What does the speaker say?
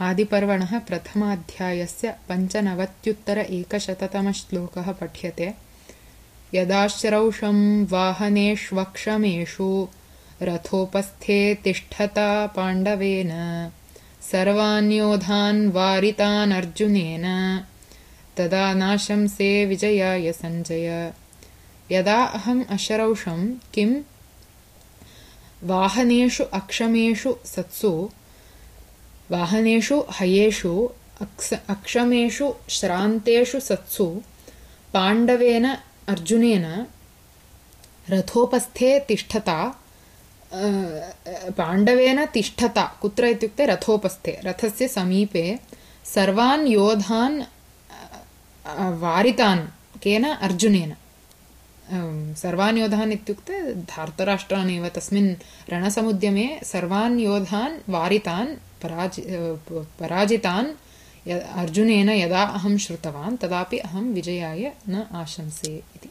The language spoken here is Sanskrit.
आदिपर्वणः प्रथमाध्यायस्य 95-100तमश्लोकः पठ्यते। यदाश्रौषं वाहनेष्वक्षमेषु रथोपस्थे तिष्ठता पाण्डवेन सर्वान् योधान् वारितान् अर्जुनेन तदा नाशंसे विजयाय सञ्जय। यदा अहम् अश्रौषं किं वाहनेषु अक्षमेषु सत्सु वाहनेषु हयेषु अक्षमेषु श्रान्तेषु सत्सु पाण्डवेन अर्जुनेन रथोपस्थे तिष्ठता पाण्डवेन तिष्ठता कुत्र इत्युक्ते रथोपस्थे रथस्य समीपे सर्वान् योधान् वारितान् केन अर्जुनेन सर्वान् योधान् इत्युक्ते धार्तराष्ट्रान् एव तस्मिन् रणसमुद्यमे सर्वान् योधान् वारितान् पराजितान् अर्जुनेन यदा अहं श्रुतवान् तदापि अहं विजयाय न आशंसे इति।